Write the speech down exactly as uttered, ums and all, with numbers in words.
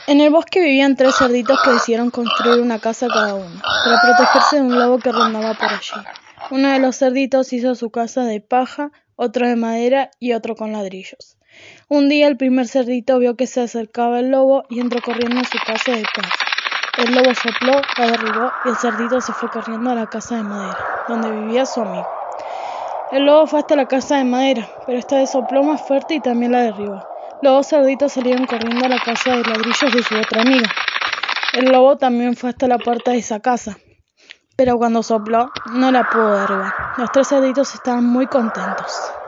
En el bosque vivían tres cerditos que decidieron construir una casa cada uno, para protegerse de un lobo que rondaba por allí. Uno de los cerditos hizo su casa de paja, otro de madera y otro con ladrillos. Un día el primer cerdito vio que se acercaba el lobo y entró corriendo a su casa de paja. El lobo sopló, la derribó y el cerdito se fue corriendo a la casa de madera, donde vivía su amigo. El lobo fue hasta la casa de madera, pero esta vez sopló más fuerte y también la derribó. Los dos cerditos salieron corriendo a la casa de ladrillos de su otra amiga. El lobo también fue hasta la puerta de esa casa, pero cuando sopló no la pudo derribar. Los tres cerditos estaban muy contentos.